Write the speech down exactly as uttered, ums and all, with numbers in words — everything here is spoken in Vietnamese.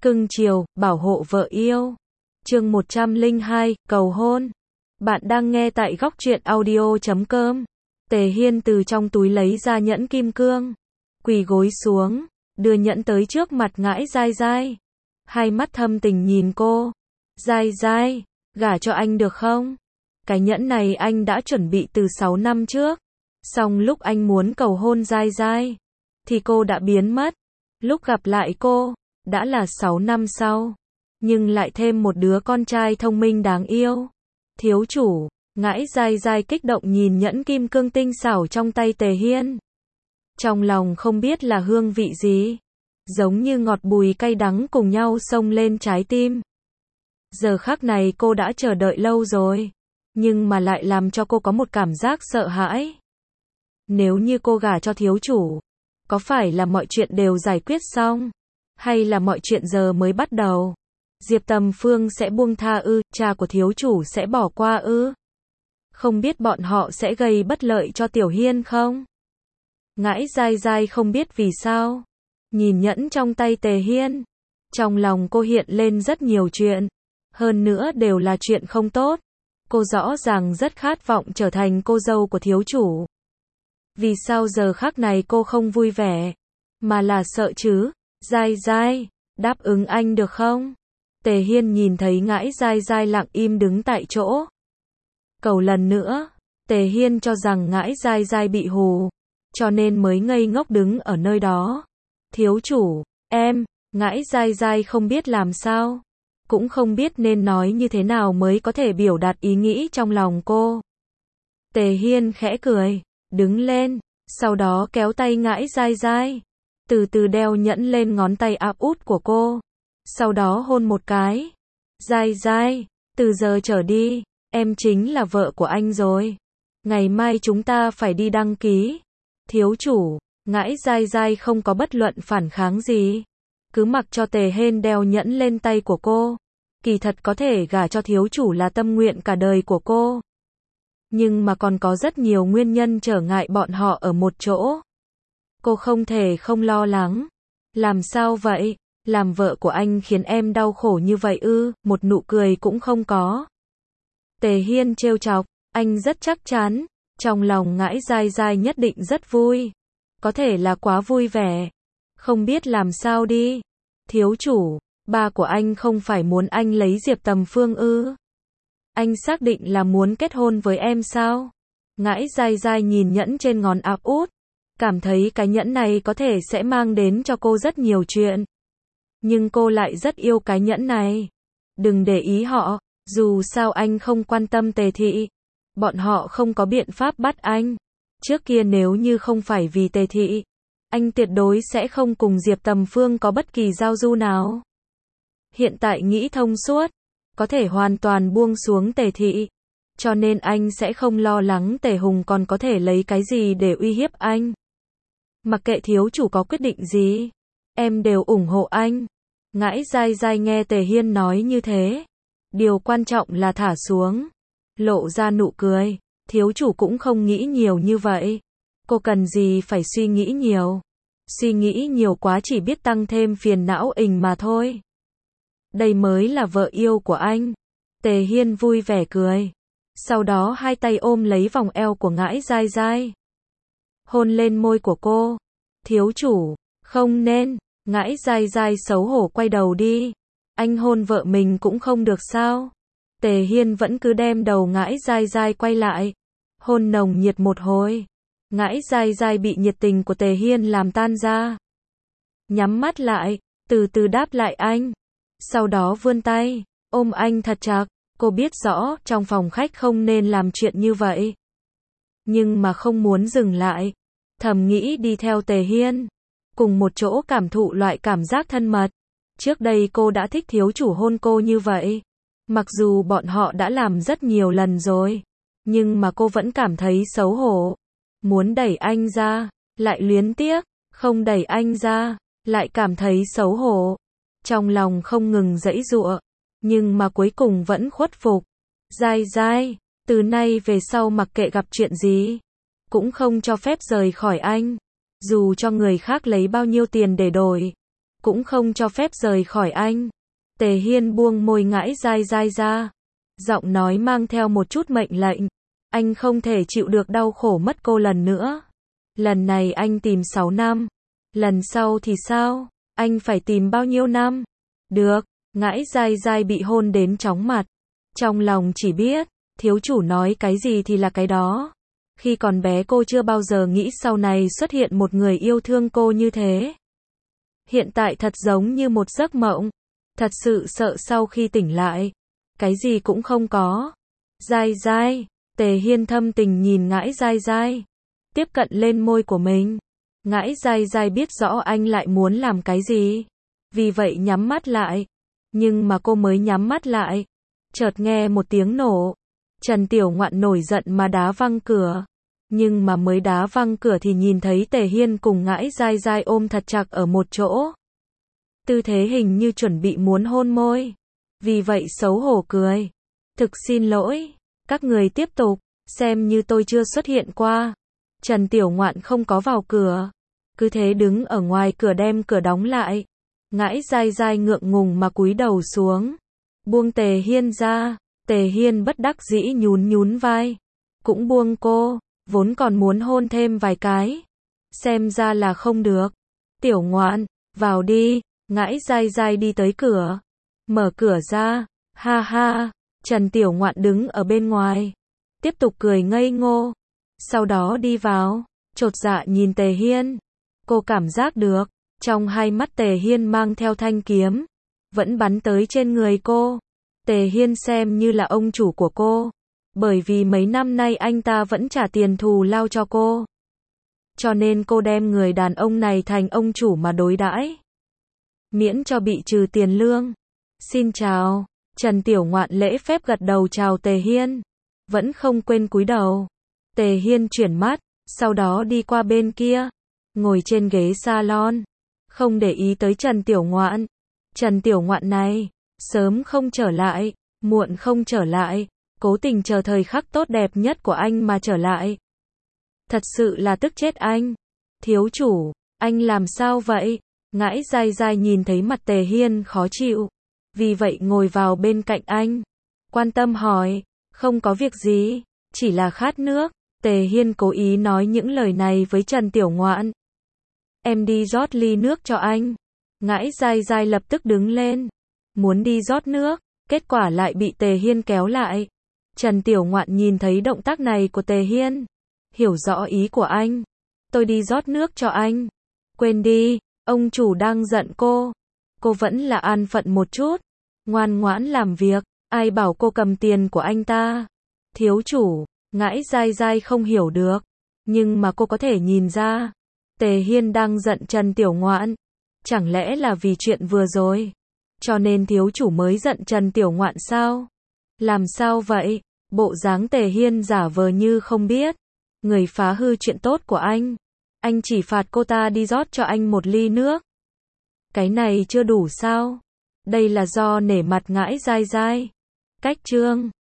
Cưng chiều, bảo hộ vợ yêu. Chương một trăm lẻ hai, cầu hôn. Bạn đang nghe tại góc truyện audio chấm com. Tề Hiên từ trong túi lấy ra nhẫn kim cương, quỳ gối xuống, đưa nhẫn tới trước mặt Ngãi Giai Giai. Hai mắt thâm tình nhìn cô. Giai Giai, gả cho anh được không? Cái nhẫn này anh đã chuẩn bị từ sáu năm trước. Xong lúc anh muốn cầu hôn Giai Giai, thì cô đã biến mất. Lúc gặp lại cô, đã là sáu năm sau. Nhưng lại thêm một đứa con trai thông minh đáng yêu. Thiếu chủ, Ngãi Giai Giai kích động nhìn nhẫn kim cương tinh xảo trong tay Tề Hiên. Trong lòng không biết là hương vị gì. Giống như ngọt bùi cay đắng cùng nhau xông lên trái tim. Giờ khắc này cô đã chờ đợi lâu rồi. Nhưng mà lại làm cho cô có một cảm giác sợ hãi. Nếu như cô gả cho thiếu chủ, có phải là mọi chuyện đều giải quyết xong? Hay là mọi chuyện giờ mới bắt đầu? Diệp Tầm Phương sẽ buông tha ư? Cha của thiếu chủ sẽ bỏ qua ư? Không biết bọn họ sẽ gây bất lợi cho Tiểu Hiên không? Ngãi Giai Giai không biết vì sao. Nhìn nhẫn trong tay Tề Hiên. Trong lòng cô hiện lên rất nhiều chuyện. Hơn nữa đều là chuyện không tốt. Cô rõ ràng rất khát vọng trở thành cô dâu của thiếu chủ. Vì sao giờ khắc này cô không vui vẻ? Mà là sợ chứ? Giai Giai, đáp ứng anh được không? Tề Hiên nhìn thấy Ngãi Giai Giai lặng im đứng tại chỗ. Cầu lần nữa. Tề Hiên cho rằng Ngãi Giai Giai bị hù, cho nên mới ngây ngốc đứng ở nơi đó. Thiếu chủ, em, Ngãi Giai Giai không biết làm sao. Cũng không biết nên nói như thế nào mới có thể biểu đạt ý nghĩ trong lòng cô. Tề Hiên khẽ cười, đứng lên, sau đó kéo tay Ngãi Giai Giai. Từ từ đeo nhẫn lên ngón tay áp út của cô. Sau đó hôn một cái. Giai Giai, từ giờ trở đi, em chính là vợ của anh rồi. Ngày mai chúng ta phải đi đăng ký. Thiếu chủ, Ngãi Giai Giai không có bất luận phản kháng gì. Cứ mặc cho Tề Hiên đeo nhẫn lên tay của cô. Kỳ thật có thể gả cho thiếu chủ là tâm nguyện cả đời của cô. Nhưng mà còn có rất nhiều nguyên nhân trở ngại bọn họ ở một chỗ. Cô không thể không lo lắng. Làm sao vậy? Làm vợ của anh khiến em đau khổ như vậy ư? Một nụ cười cũng không có. Tề Hiên trêu chọc, anh rất chắc chắn. Trong lòng Ngãi Giai Giai nhất định rất vui. Có thể là quá vui vẻ. Không biết làm sao đi. Thiếu chủ, ba của anh không phải muốn anh lấy Diệp Tầm Phương ư? Anh xác định là muốn kết hôn với em sao? Ngãi Giai Giai nhìn nhẫn trên ngón áp út. Cảm thấy cái nhẫn này có thể sẽ mang đến cho cô rất nhiều chuyện. Nhưng cô lại rất yêu cái nhẫn này. Đừng để ý họ, dù sao anh không quan tâm Tề thị. Bọn họ không có biện pháp bắt anh. Trước kia nếu như không phải vì Tề thị, anh tuyệt đối sẽ không cùng Diệp Tầm Phương có bất kỳ giao du nào. Hiện tại nghĩ thông suốt, có thể hoàn toàn buông xuống Tề thị. Cho nên anh sẽ không lo lắng Tề Hùng còn có thể lấy cái gì để uy hiếp anh. Mặc kệ thiếu chủ có quyết định gì, em đều ủng hộ anh. Ngãi Giai Giai nghe Tề Hiên nói như thế. Điều quan trọng là thả xuống. Lộ ra nụ cười. Thiếu chủ cũng không nghĩ nhiều như vậy. Cô cần gì phải suy nghĩ nhiều. Suy nghĩ nhiều quá chỉ biết tăng thêm phiền não ình mà thôi. Đây mới là vợ yêu của anh. Tề Hiên vui vẻ cười. Sau đó hai tay ôm lấy vòng eo của Ngãi Giai Giai. Hôn lên môi của cô. Thiếu chủ, không nên. Ngãi Giai Giai xấu hổ quay đầu đi. Anh hôn vợ mình cũng không được sao? Tề Hiên vẫn cứ đem đầu Ngãi Giai Giai quay lại. Hôn nồng nhiệt một hồi. Ngãi Giai Giai bị nhiệt tình của Tề Hiên làm tan ra. Nhắm mắt lại, từ từ đáp lại anh. Sau đó vươn tay, ôm anh thật chặt. Cô biết rõ trong phòng khách không nên làm chuyện như vậy. Nhưng mà không muốn dừng lại. Thầm nghĩ đi theo Tề Hiên. Cùng một chỗ cảm thụ loại cảm giác thân mật. Trước đây cô đã thích thiếu chủ hôn cô như vậy. Mặc dù bọn họ đã làm rất nhiều lần rồi. Nhưng mà cô vẫn cảm thấy xấu hổ. Muốn đẩy anh ra, lại luyến tiếc. Không đẩy anh ra, lại cảm thấy xấu hổ. Trong lòng không ngừng giãy giụa. Nhưng mà cuối cùng vẫn khuất phục. Giai Giai, từ nay về sau mặc kệ gặp chuyện gì, cũng không cho phép rời khỏi anh. Dù cho người khác lấy bao nhiêu tiền để đổi, cũng không cho phép rời khỏi anh. Tề Hiên buông môi Ngãi Dai Dai ra. Giọng nói mang theo một chút mệnh lệnh. Anh không thể chịu được đau khổ mất cô lần nữa. Lần này anh tìm sáu năm. Lần sau thì sao? Anh phải tìm bao nhiêu năm? Được, Ngãi Dai Dai bị hôn đến chóng mặt. Trong lòng chỉ biết, thiếu chủ nói cái gì thì là cái đó. Khi còn bé cô chưa bao giờ nghĩ sau này xuất hiện một người yêu thương cô như thế. Hiện tại thật giống như một giấc mộng. Thật sự sợ sau khi tỉnh lại, cái gì cũng không có. Dai Dai, Tề Hiên thâm tình nhìn Ngãi Dai Dai, tiếp cận lên môi của mình. Ngãi Dai Dai biết rõ anh lại muốn làm cái gì, vì vậy nhắm mắt lại. Nhưng mà cô mới nhắm mắt lại, chợt nghe một tiếng nổ. Trần Tiểu Ngoạn nổi giận mà đá văng cửa. Nhưng mà mới đá văng cửa thì nhìn thấy Tề Hiên cùng Ngãi Dai Dai ôm thật chặt ở một chỗ. Tư thế hình như chuẩn bị muốn hôn môi. Vì vậy xấu hổ cười. Thực xin lỗi, các người tiếp tục, xem như tôi chưa xuất hiện qua. Trần Tiểu Ngoạn không có vào cửa, cứ thế đứng ở ngoài cửa đem cửa đóng lại. Ngãi Dai Dai ngượng ngùng mà cúi đầu xuống, buông Tề Hiên ra. Tề Hiên bất đắc dĩ nhún nhún vai, cũng buông cô, vốn còn muốn hôn thêm vài cái, xem ra là không được. Tiểu Ngoạn, vào đi. Ngãi Dai Dai đi tới cửa, mở cửa ra. Ha ha. Trần Tiểu Ngoạn đứng ở bên ngoài, tiếp tục cười ngây ngô. Sau đó đi vào, chột dạ nhìn Tề Hiên. Cô cảm giác được, trong hai mắt Tề Hiên mang theo thanh kiếm, vẫn bắn tới trên người cô. Tề Hiên xem như là ông chủ của cô, bởi vì mấy năm nay anh ta vẫn trả tiền thù lao cho cô. Cho nên cô đem người đàn ông này thành ông chủ mà đối đãi, miễn cho bị trừ tiền lương. Xin chào. Trần Tiểu Ngoạn lễ phép gật đầu chào Tề Hiên, vẫn không quên cúi đầu. Tề Hiên chuyển mắt, sau đó đi qua bên kia, ngồi trên ghế salon, không để ý tới Trần Tiểu Ngoạn. Trần Tiểu Ngoạn này, sớm không trở lại, muộn không trở lại, cố tình chờ thời khắc tốt đẹp nhất của anh mà trở lại. Thật sự là tức chết anh. Thiếu chủ, anh làm sao vậy? Ngãi Dai Dai nhìn thấy mặt Tề Hiên khó chịu, vì vậy ngồi vào bên cạnh anh, quan tâm hỏi. Không có việc gì, chỉ là khát nước. Tề Hiên cố ý nói những lời này với Trần Tiểu Ngoạn. Em đi rót ly nước cho anh. Ngãi Dai Dai lập tức đứng lên, muốn đi rót nước, kết quả lại bị Tề Hiên kéo lại. Trần Tiểu Ngoạn nhìn thấy động tác này của Tề Hiên, hiểu rõ ý của anh. Tôi đi rót nước cho anh. Quên đi, ông chủ đang giận cô. Cô vẫn là an phận một chút, ngoan ngoãn làm việc, ai bảo cô cầm tiền của anh ta. Thiếu chủ, Ngãi Dai Dai không hiểu được, nhưng mà cô có thể nhìn ra, Tề Hiên đang giận Trần Tiểu Ngoạn. Chẳng lẽ là vì chuyện vừa rồi, cho nên thiếu chủ mới giận Trần Tiểu Ngoạn sao? Làm sao vậy? Bộ dáng Tề Hiên giả vờ như không biết, người phá hư chuyện tốt của anh. Anh chỉ phạt cô ta đi rót cho anh một ly nước. Cái này chưa đủ sao? Đây là do nể mặt Ngãi Dai Dai. Cách chương